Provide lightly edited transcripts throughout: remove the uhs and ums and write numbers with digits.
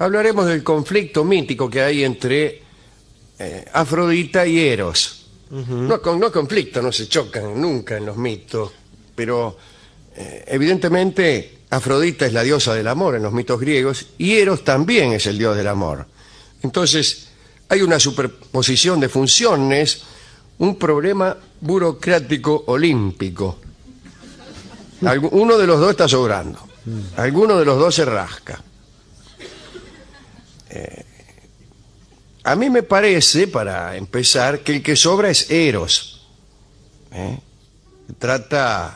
hablaremos del conflicto mítico que hay entre Afrodita y Eros. No conflicto, no se chocan nunca en los mitos, pero evidentemente Afrodita es la diosa del amor en los mitos griegos y Eros también es el dios del amor. Entonces hay una superposición de funciones, un problema burocrático olímpico. Uno de los dos está sobrando, alguno de los dos se rasca. A mí me parece, para empezar, que el que sobra es Eros. Trata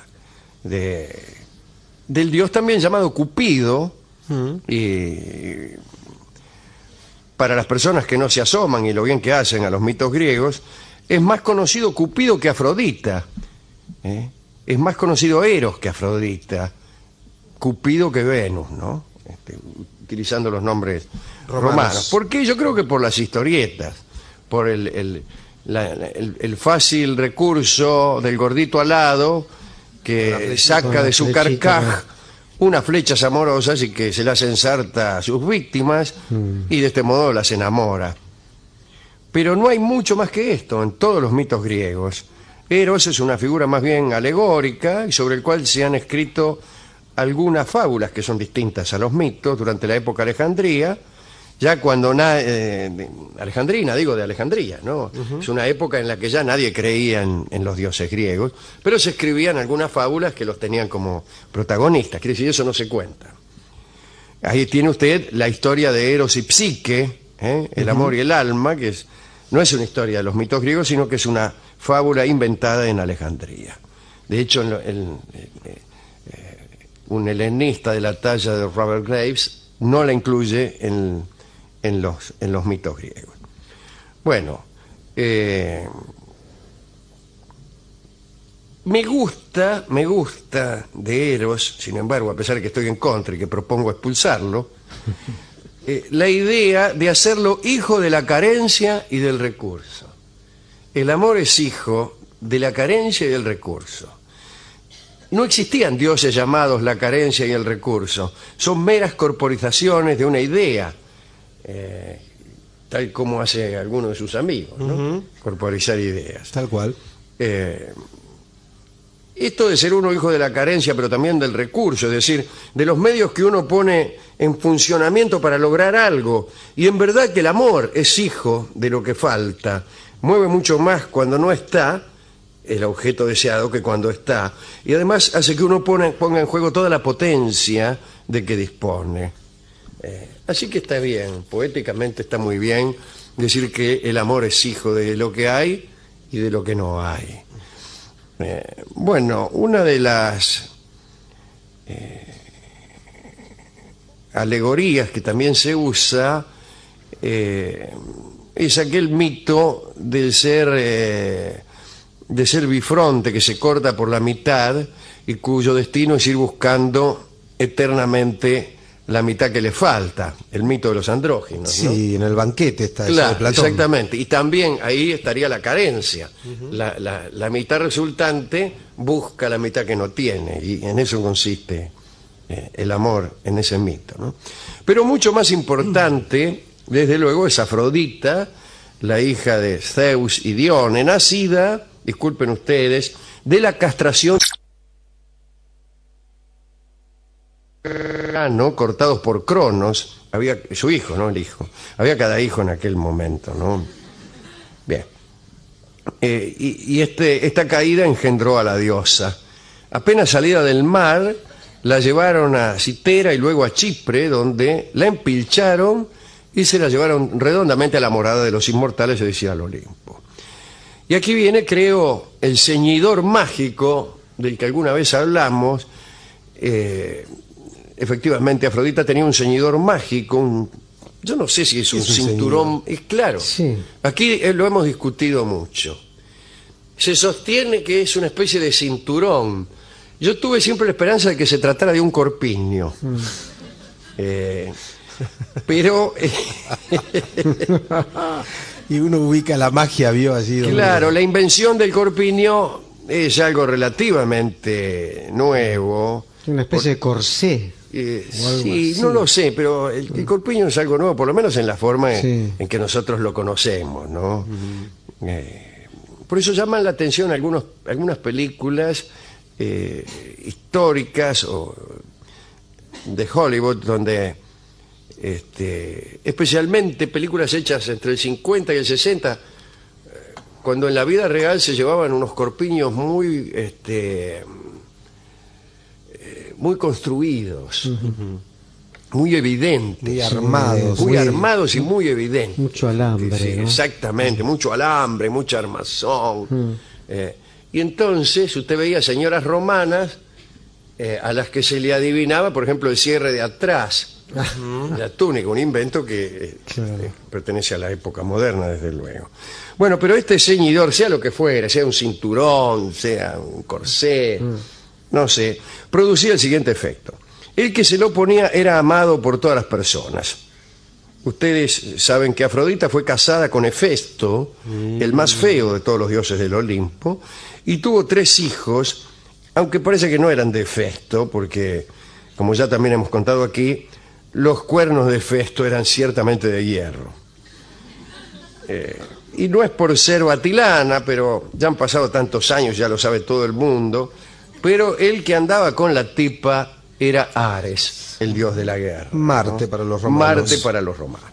del dios también llamado Cupido, y para las personas que no se asoman y lo bien que hacen a los mitos griegos, es más conocido Cupido que Afrodita. Es más conocido Eros que Afrodita, Cupido que Venus, ¿no? Utilizando los nombres romanos. ¿Por qué? Yo creo que por las historietas, por el fácil recurso del gordito alado que saca de su carcaj unas flechas amorosas y que se las ensarta a sus víctimas y de este modo las enamora. Pero no hay mucho más que esto en todos los mitos griegos. Eros es una figura más bien alegórica y sobre el cual se han escrito algunas fábulas que son distintas a los mitos durante la época alejandría, ya cuando alejandrina, digo de Alejandría, ¿no? Es una época en la que ya nadie creía en los dioses griegos, pero se escribían algunas fábulas que los tenían como protagonistas, quiere decir, eso no se cuenta. Ahí tiene usted la historia de Eros y Psique, el amor y el alma, que no es una historia de los mitos griegos, sino que es una fábula inventada en Alejandría. De hecho, un helenista de la talla de Robert Graves no la incluye en los mitos griegos. Bueno, me gusta de Eros, sin embargo, a pesar de que estoy en contra y que propongo expulsarlo, la idea de hacerlo hijo de la carencia y del recurso. El amor es hijo de la carencia y del recurso. No existían dioses llamados la carencia y el recurso. Son meras corporizaciones de una idea, tal como hace alguno de sus amigos, ¿no? Corporizar ideas. Tal cual. Esto de ser uno hijo de la carencia, pero también del recurso, es decir, de los medios que uno pone en funcionamiento para lograr algo. Y en verdad que el amor es hijo de lo que falta. Mueve mucho más cuando no está el objeto deseado que cuando está. Y además hace que uno ponga en juego toda la potencia de que dispone. Así que está bien, poéticamente está muy bien decir que el amor es hijo de lo que hay y de lo que no hay. Bueno, una de las alegorías que también se usa es aquel mito del ser bifronte que se corta por la mitad y cuyo destino es ir buscando eternamente la mitad que le falta, el mito de los andróginos, ¿no? Sí, en el banquete está claro, eso de Platón. Exactamente, y también ahí estaría la carencia. La mitad resultante busca la mitad que no tiene, y en eso consiste el amor en ese mito, ¿no? Pero mucho más importante, desde luego, es Afrodita, la hija de Zeus y Dione, nacida, disculpen ustedes, de la castración cortados por Cronos. Había su hijo, ¿no? El hijo. Había cada hijo en aquel momento, ¿no? Bien. Esta caída engendró a la diosa. Apenas salida del mar, la llevaron a Citera y luego a Chipre, donde la empilcharon y se la llevaron redondamente a la morada de los inmortales, es decir, al Olimpo. Y aquí viene, creo, el ceñidor mágico del que alguna vez hablamos. Efectivamente, Afrodita tenía un ceñidor mágico, yo no sé si es un cinturón, es claro. Sí. Aquí lo hemos discutido mucho. Se sostiene que es una especie de cinturón. Yo tuve siempre la esperanza de que se tratara de un corpiño. Pero... Y uno ubica la magia, vio así. Claro, la invención del corpiño es algo relativamente nuevo. Una especie de corsé. Sí, no lo sé, pero el corpiño es algo nuevo, por lo menos en la forma en que nosotros lo conocemos, ¿no? Por eso llaman la atención algunas películas históricas o de Hollywood, donde especialmente películas hechas entre el 50 y el 60, cuando en la vida real se llevaban unos corpiños muy muy construidos, muy evidentes, muy armados y muy evidentes. Mucho alambre, Sí, ¿no? exactamente, mucho alambre, mucha armazón. Y entonces usted veía señoras romanas a las que se le adivinaba, por ejemplo, el cierre de atrás, la túnica, un invento que pertenece a la época moderna, desde luego. Bueno, pero este ceñidor, sea lo que fuera, sea un cinturón, sea un corsé, no sé, producía el siguiente efecto. El que se lo ponía era amado por todas las personas. Ustedes saben que Afrodita fue casada con Hefesto, el más feo de todos los dioses del Olimpo, y tuvo 3 hijos, aunque parece que no eran de Hefesto, porque, como ya también hemos contado aquí, los cuernos de Hefesto eran ciertamente de hierro. Y no es por ser batilana, pero ya han pasado tantos años, ya lo sabe todo el mundo, pero el que andaba con la tipa era Ares, el dios de la guerra. Marte para los romanos. Marte para los romanos.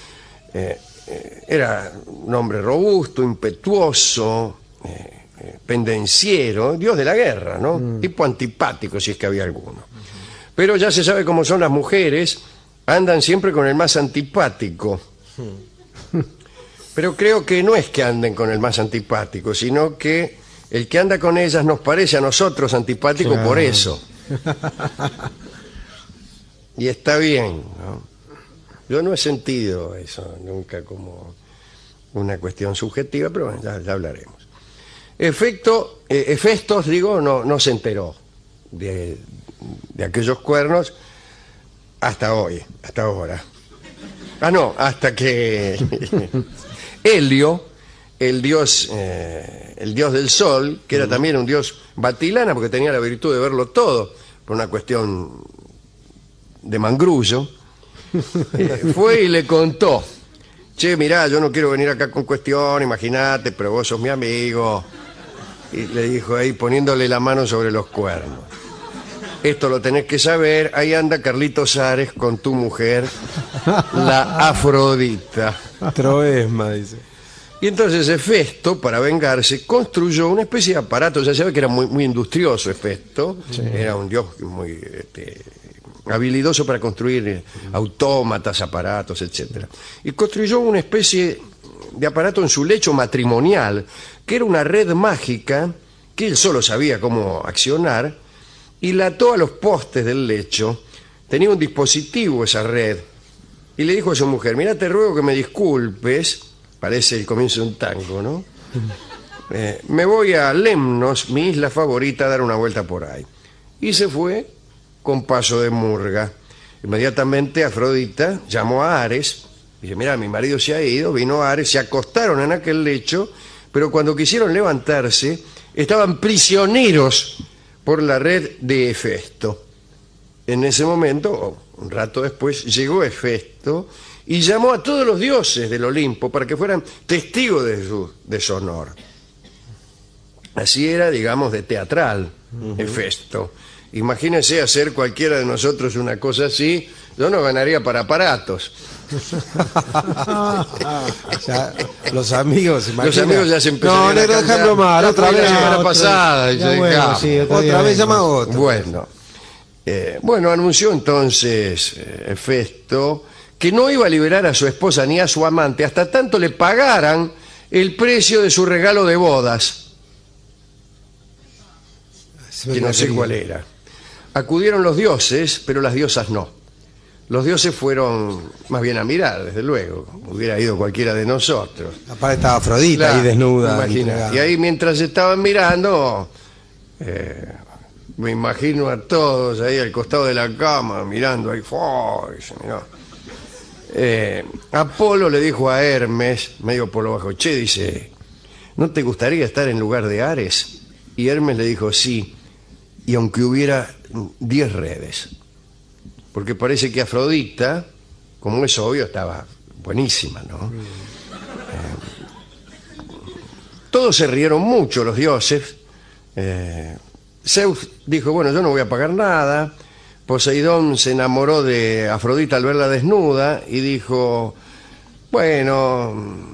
Era un hombre robusto, impetuoso, pendenciero, dios de la guerra, ¿no? Tipo antipático, si es que había alguno. Pero ya se sabe cómo son las mujeres, andan siempre con el más antipático. Pero creo que no es que anden con el más antipático, sino que el que anda con ellas nos parece a nosotros antipático por eso. Y está bien, ¿no? Yo no he sentido eso nunca como una cuestión subjetiva, pero bueno, ya hablaremos. Hefestos, digo, no se enteró de aquellos cuernos hasta hoy, hasta ahora. No, hasta que Helio, el dios del sol, que era también un dios batilana porque tenía la virtud de verlo todo, por una cuestión de mangrullo, fue y le contó: che, mirá, yo no quiero venir acá con cuestión, imagínate, pero vos sos mi amigo. Y le dijo ahí, poniéndole la mano sobre los cuernos: esto lo tenés que saber, ahí anda Carlitos Ares con tu mujer, la Afrodita. Troesma, dice. Y entonces Hefesto, para vengarse, construyó una especie de aparato. Ya sabe que era muy industrioso Hefesto, era un dios muy habilidoso para construir autómatas, aparatos, etc. Y construyó una especie de aparato en su lecho matrimonial, que era una red mágica que él solo sabía cómo accionar, y la ató a los postes del lecho. Tenía un dispositivo esa red, y le dijo a su mujer: mirá, te ruego que me disculpes. Parece el comienzo de un tango, ¿no? Me voy a Lemnos, mi isla favorita, a dar una vuelta por ahí. Y se fue con paso de murga. Inmediatamente Afrodita llamó a Ares, dice: mira, mi marido se ha ido. Vino Ares, se acostaron en aquel lecho, pero cuando quisieron levantarse, estaban prisioneros por la red de Hefesto. En ese momento, un rato después, llegó Hefesto y llamó a todos los dioses del Olimpo para que fueran testigos de su honor. Así era, digamos, de teatral Hefesto. Imagínense hacer cualquiera de nosotros una cosa así, yo no ganaría para aparatos. Ya, los amigos, Los amigos ya se empezaron No, negro, déjalo mal, otra vez. La semana pasada. Ya bueno, sí, Otra vez llama a otro. Bueno, anunció entonces Hefesto que no iba a liberar a su esposa ni a su amante hasta tanto le pagaran el precio de su regalo de bodas, que no sé cuál era. Acudieron los dioses, pero las diosas no. Los dioses fueron más bien a mirar, desde luego. Hubiera ido cualquiera de nosotros. Aparte estaba Afrodita Claro, ahí desnuda. imagina. Y ahí mientras estaban mirando, me imagino a todos ahí al costado de la cama, mirando ahí. Apolo le dijo a Hermes, medio por lo bajo: che, dice, ¿no te gustaría estar en lugar de Ares? Y Hermes le dijo: sí, y aunque hubiera 10 redes. porque parece que Afrodita, como es obvio, estaba buenísima, ¿no? Todos se rieron mucho, los dioses. Zeus dijo, bueno, yo no voy a pagar nada. Poseidón se enamoró de Afrodita al verla desnuda y dijo, bueno,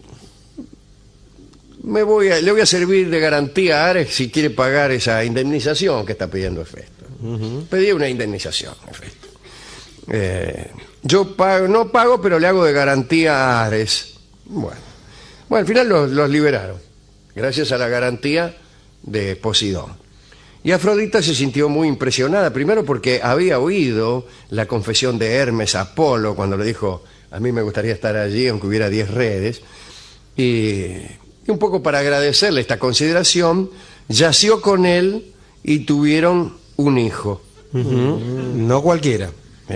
le voy a servir de garantía a Ares si quiere pagar esa indemnización que está pidiendo Hefesto. Pedí una indemnización, Hefesto. Yo no pago, pero le hago de garantía a Ares. Bueno, al final los liberaron, gracias a la garantía de Poseidón. Y Afrodita se sintió muy impresionada, primero porque había oído la confesión de Hermes a Apolo cuando le dijo, a mí me gustaría estar allí aunque hubiera 10 redes, y un poco para agradecerle esta consideración, yació con él y tuvieron un hijo. No cualquiera.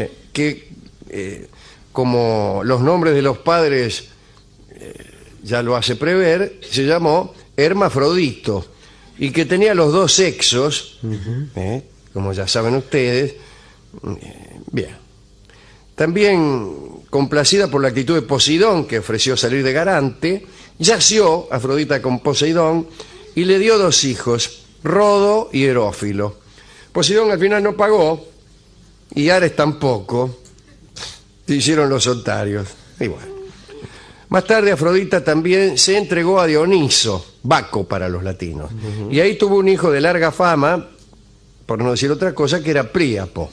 Como los nombres de los padres ya lo hace prever, se llamó Hermafrodito, y que tenía los dos sexos, como ya saben ustedes. Bien. También, complacida por la actitud de Poseidón, que ofreció salir de garante, yació Afrodita con Poseidón y le dio 2 hijos, Rodo y Herófilo. Poseidón al final no pagó, y Ares tampoco. Se hicieron los otarios. Y bueno. Más tarde Afrodita también se entregó a Dioniso, Baco para los latinos. Y ahí tuvo un hijo de larga fama, por no decir otra cosa, que era Príapo.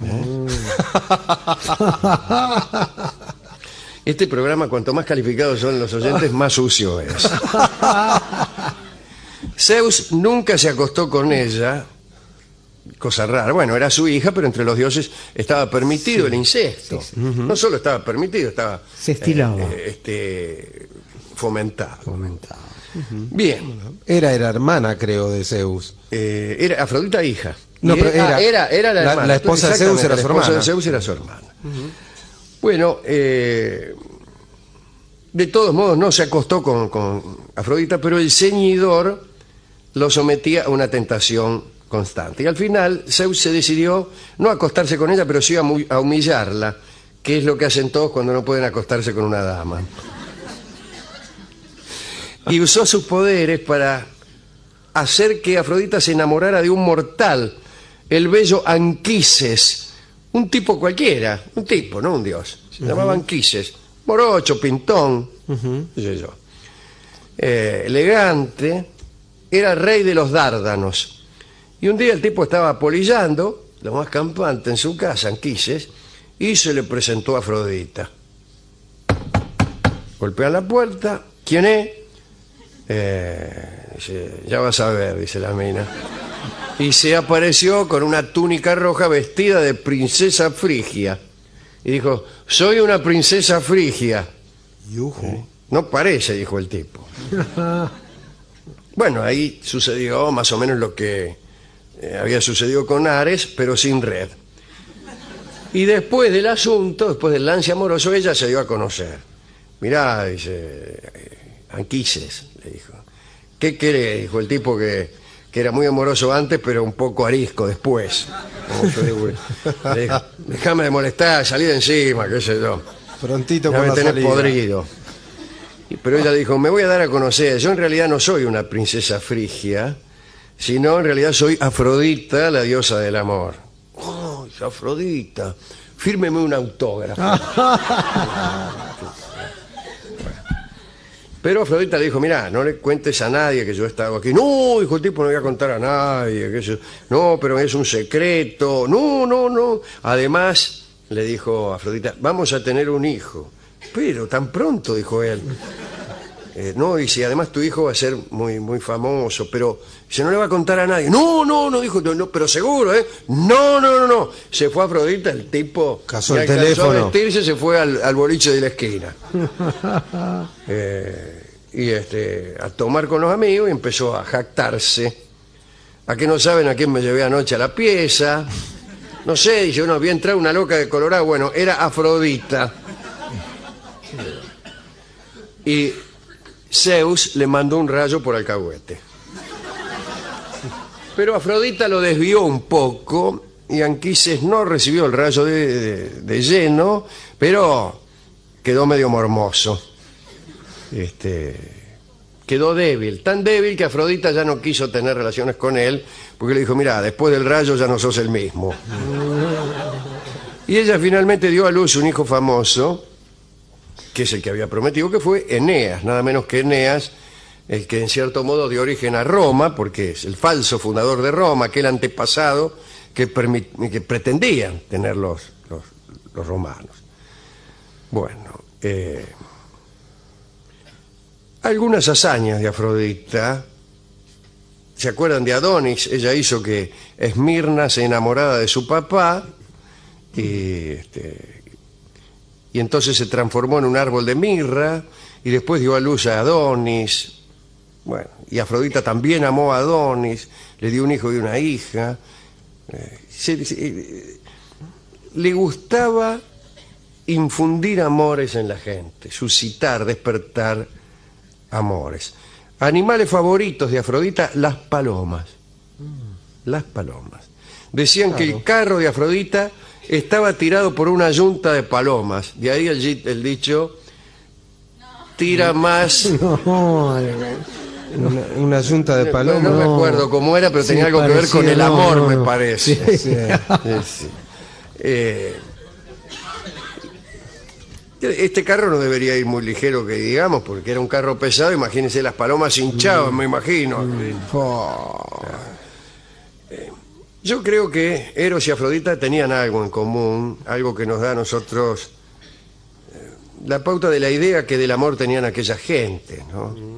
Este programa, cuanto más calificados son los oyentes, más sucio es. Zeus nunca se acostó con ella, cosa rara. Bueno, era su hija, pero entre los dioses estaba permitido el incesto. No solo estaba permitido, estaba... Se estilaba. Fomentado. Bien. Era hermana, creo, de Zeus. Era Afrodita hija. No, pero era la hermana. La esposa de Zeus era su hermana. La esposa de Zeus era su hermana. Bueno, de todos modos no se acostó con Afrodita, pero el ceñidor lo sometía a una tentación constante. Y al final Zeus se decidió no acostarse con ella, pero sí a humillarla, que es lo que hacen todos cuando no pueden acostarse con una dama. Y usó sus poderes para hacer que Afrodita se enamorara de un mortal, el bello Anquises, un tipo cualquiera, un tipo, no un dios. Se llamaba Anquises, morocho, pintón, qué sé yo. Elegante, era rey de los Dárdanos. Y un día el tipo estaba polillando, lo más campante, en su casa, Anquises, y se le presentó a Afrodita. Golpean la puerta. ¿Quién es? Dice, ya vas a ver, dice la mina. Y se apareció con una túnica roja vestida de princesa frigia. Y dijo, soy una princesa frigia. No parece, dijo el tipo. Bueno, ahí sucedió más o menos lo que había sucedido con Ares, pero sin red. Y después del asunto, después del lance amoroso, ella se dio a conocer. Mirá, dice, Anquises, le dijo. ¿Qué querés? Dijo el tipo que era muy amoroso antes, pero un poco arisco después. Le dijo, déjame de molestar, salí de encima, qué sé yo. Prontito ya con me la tenés salida. podrido. Pero ella dijo, me voy a dar a conocer. Yo en realidad no soy una princesa frigia, sino en realidad soy Afrodita, la diosa del amor. ¡Oh, Afrodita! Fírmeme un autógrafo. Pero Afrodita le dijo, mirá, no le cuentes a nadie que yo he estado aquí. No, dijo el tipo, no voy a contar a nadie. No, pero es un secreto. No. Además, le dijo Afrodita, vamos a tener un hijo. Pero tan pronto, dijo él. No, y si además tu hijo va a ser muy, muy famoso, pero se no le va a contar a nadie. No, dijo, no, pero seguro, ¿eh? No. Se fue Afrodita, el tipo Casó el alcanzó teléfono. a vestirse, se fue al boliche de la esquina. A tomar con los amigos y empezó a jactarse. ¿A qué no saben a quién me llevé anoche a la pieza? No sé, dice uno, había entrado una loca de Colorado. Bueno, era Afrodita. Y Zeus le mandó un rayo por alcahuete. Pero Afrodita lo desvió un poco y Anquises no recibió el rayo de lleno, pero quedó medio mormoso. Quedó débil, tan débil que Afrodita ya no quiso tener relaciones con él, porque le dijo, mira, después del rayo ya no sos el mismo. Y ella finalmente dio a luz un hijo famoso, que es el que había prometido, que fue Eneas, nada menos que Eneas, el que en cierto modo dio origen a Roma, porque es el falso fundador de Roma, aquel antepasado que pretendían tener los romanos. Bueno, algunas hazañas de Afrodita. ¿Se acuerdan de Adonis? Ella hizo que Esmirna se enamorara de su papá y entonces se transformó en un árbol de mirra y después dio a luz a Adonis. Bueno, y Afrodita también amó a Adonis, le dio un hijo y una hija. Le gustaba infundir amores en la gente, suscitar, despertar amores. Animales favoritos de Afrodita, las palomas. Las palomas. Decían que el carro de Afrodita estaba tirado por una yunta de palomas. De ahí el dicho, tira más... Una yunta de palomas. No me acuerdo cómo era, pero tenía algo que ver con el amor, me parece. Sí. Este carro no debería ir muy ligero, que digamos, porque era un carro pesado. Imagínense las palomas hinchadas, me imagino. Yo creo que Eros y Afrodita tenían algo en común, algo que nos da a nosotros la pauta de la idea que del amor tenían aquella gente, ¿no?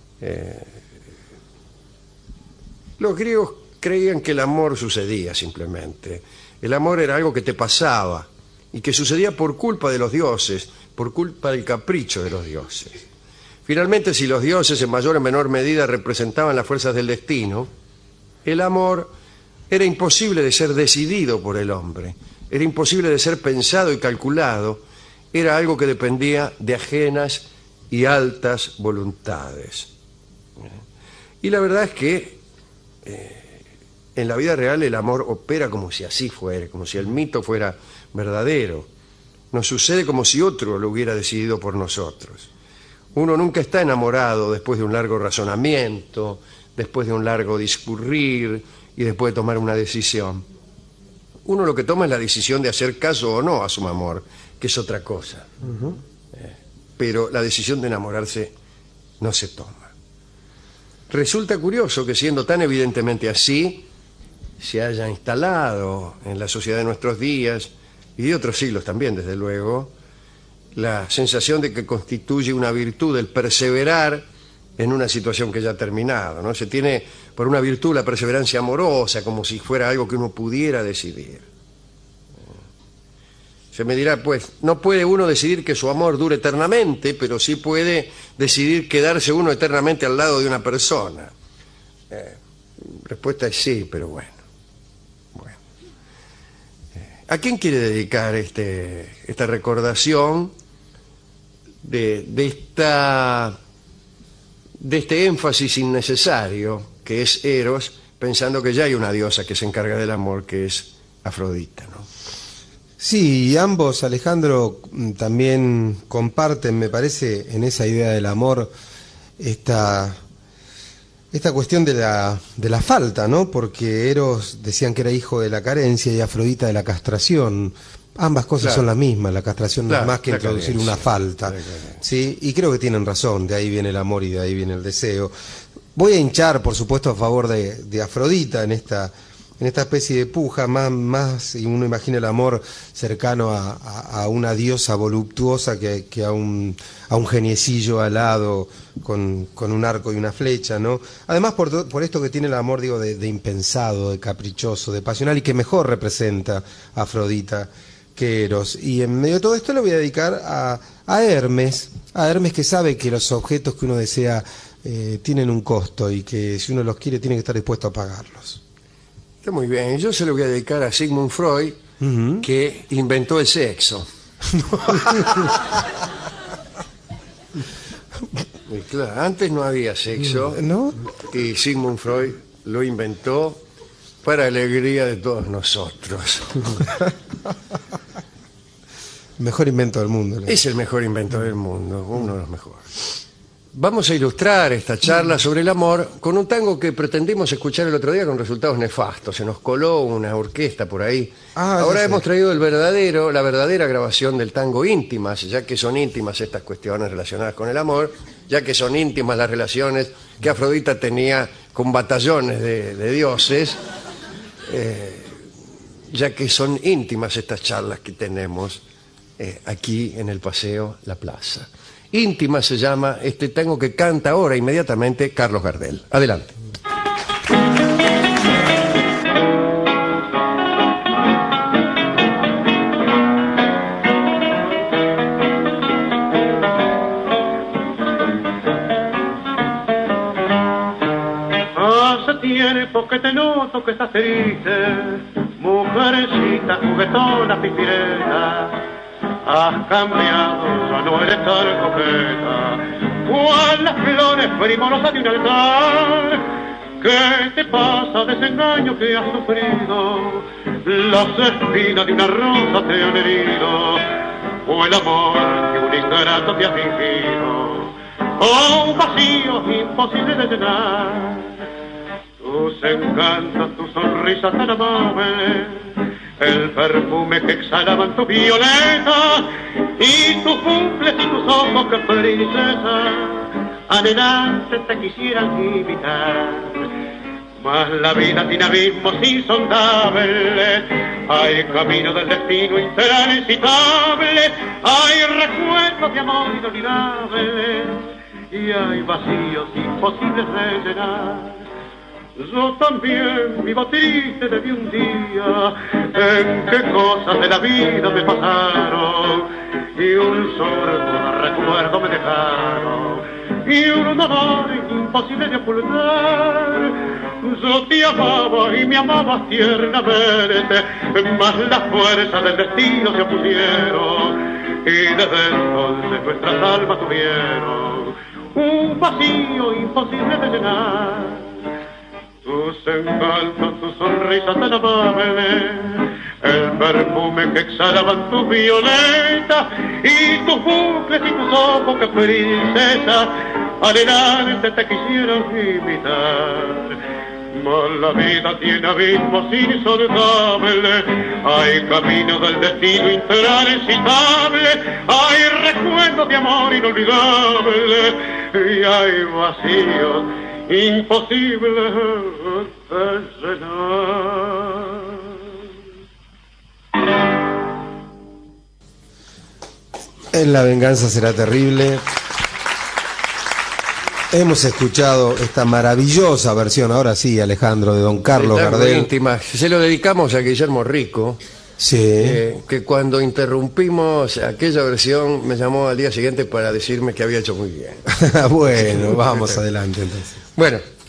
Los griegos creían que el amor sucedía simplemente. El amor era algo que te pasaba y que sucedía por culpa de los dioses, por culpa del capricho de los dioses. Finalmente, si los dioses en mayor o menor medida representaban las fuerzas del destino, el amor era imposible de ser decidido por el hombre, era imposible de ser pensado y calculado, era algo que dependía de ajenas y altas voluntades. Y la verdad es que en la vida real el amor opera como si así fuera, como si el mito fuera verdadero. Nos sucede como si otro lo hubiera decidido por nosotros. Uno nunca está enamorado después de un largo razonamiento, después de un largo discurrir y después de tomar una decisión. Uno lo que toma es la decisión de hacer caso o no a su amor, que es otra cosa. Pero la decisión de enamorarse no se toma. Resulta curioso que siendo tan evidentemente así, se haya instalado en la sociedad de nuestros días, y de otros siglos también, desde luego, la sensación de que constituye una virtud el perseverar en una situación que ya ha terminado, ¿no? Se tiene por una virtud la perseverancia amorosa, como si fuera algo que uno pudiera decidir. Se me dirá, pues, no puede uno decidir que su amor dure eternamente, pero sí puede decidir quedarse uno eternamente al lado de una persona. Respuesta es sí, pero bueno. ¿A quién quiere dedicar esta recordación de este énfasis innecesario que es Eros, pensando que ya hay una diosa que se encarga del amor, que es Afrodita, ¿no? Sí, y ambos, Alejandro, también comparten, me parece, en esa idea del amor, esta cuestión de la falta, ¿no? Porque Eros decían que era hijo de la carencia y Afrodita de la castración. Ambas cosas son las mismas, la castración no es más que introducir una falta, ¿sí? Y creo que tienen razón, de ahí viene el amor y de ahí viene el deseo. Voy a hinchar, por supuesto, a favor de Afrodita en esta especie de puja, más y uno imagina el amor cercano a una diosa voluptuosa que a un geniecillo alado con un arco y una flecha, ¿no? Además por esto que tiene el amor, digo, de impensado, de caprichoso, de pasional, y que mejor representa a Afrodita que Eros. Y en medio de todo esto le voy a dedicar a Hermes, que sabe que los objetos que uno desea tienen un costo y que si uno los quiere tiene que estar dispuesto a pagarlos. Está muy bien. Yo se lo voy a dedicar a Sigmund Freud, que inventó el sexo. Y claro, antes no había sexo, ¿no? Y Sigmund Freud lo inventó para alegría de todos nosotros. Mejor invento del mundo. Es el mejor invento del mundo, uno de los mejores. Vamos a ilustrar esta charla sobre el amor con un tango que pretendimos escuchar el otro día con resultados nefastos. Se nos coló una orquesta por ahí. Ahora hemos traído la verdadera grabación del tango Íntimas, ya que son íntimas estas cuestiones relacionadas con el amor, ya que son íntimas las relaciones que Afrodita tenía con batallones de dioses, ya que son íntimas estas charlas que tenemos aquí en el Paseo La Plaza. Íntima se llama este tango que canta ahora inmediatamente Carlos Gardel. Adelante. Hace tiempo que te noto que estás triste, mujercita juguetona pipireta. Has cambiado, ya no eres tan coqueta, cual las flores primorosas de un altar. ¿Qué te pasa, desengaño que has sufrido? Las espinas de una rosa te han herido, o el amor que un ingrato te ha fingido, o un vacío imposible de llenar. Tus encantos, tu sonrisa tan amable, el perfume que exhalaban tu violeta, y tus cumples y tus ojos que princesa adelante te quisieran imitar. Mas la vida tiene abismos insondables, hay camino del destino intransitable, hay recuerdos de amor inolvidables y hay vacíos imposibles de llenar. Yo también vivo triste desde un día en que cosas de la vida me pasaron y un sordo recuerdo me dejaron y un dolor imposible de ocultar. Yo te amaba y me amabas tiernamente, mas las fuerzas del destino se opusieron y desde entonces nuestras almas tuvieron un vacío imposible de llenar. Tus encantos, tu sonrisa tan amable, el perfume que exhalaban tus violetas y tus bucles y tus ojos que princesa adelante te quisieron imitar. Mas la vida tiene abismos insondables, hay caminos del destino intransitable, hay recuerdos de amor inolvidable y hay vacíos imposible de llenar. En la venganza será terrible. Hemos escuchado esta maravillosa versión, ahora sí, Alejandro, de don Carlos Gardel. Íntimas. Se lo dedicamos a Guillermo Rico, sí. Que cuando interrumpimos aquella versión me llamó al día siguiente para decirme que había hecho muy bien. Bueno, vamos adelante entonces. Bueno,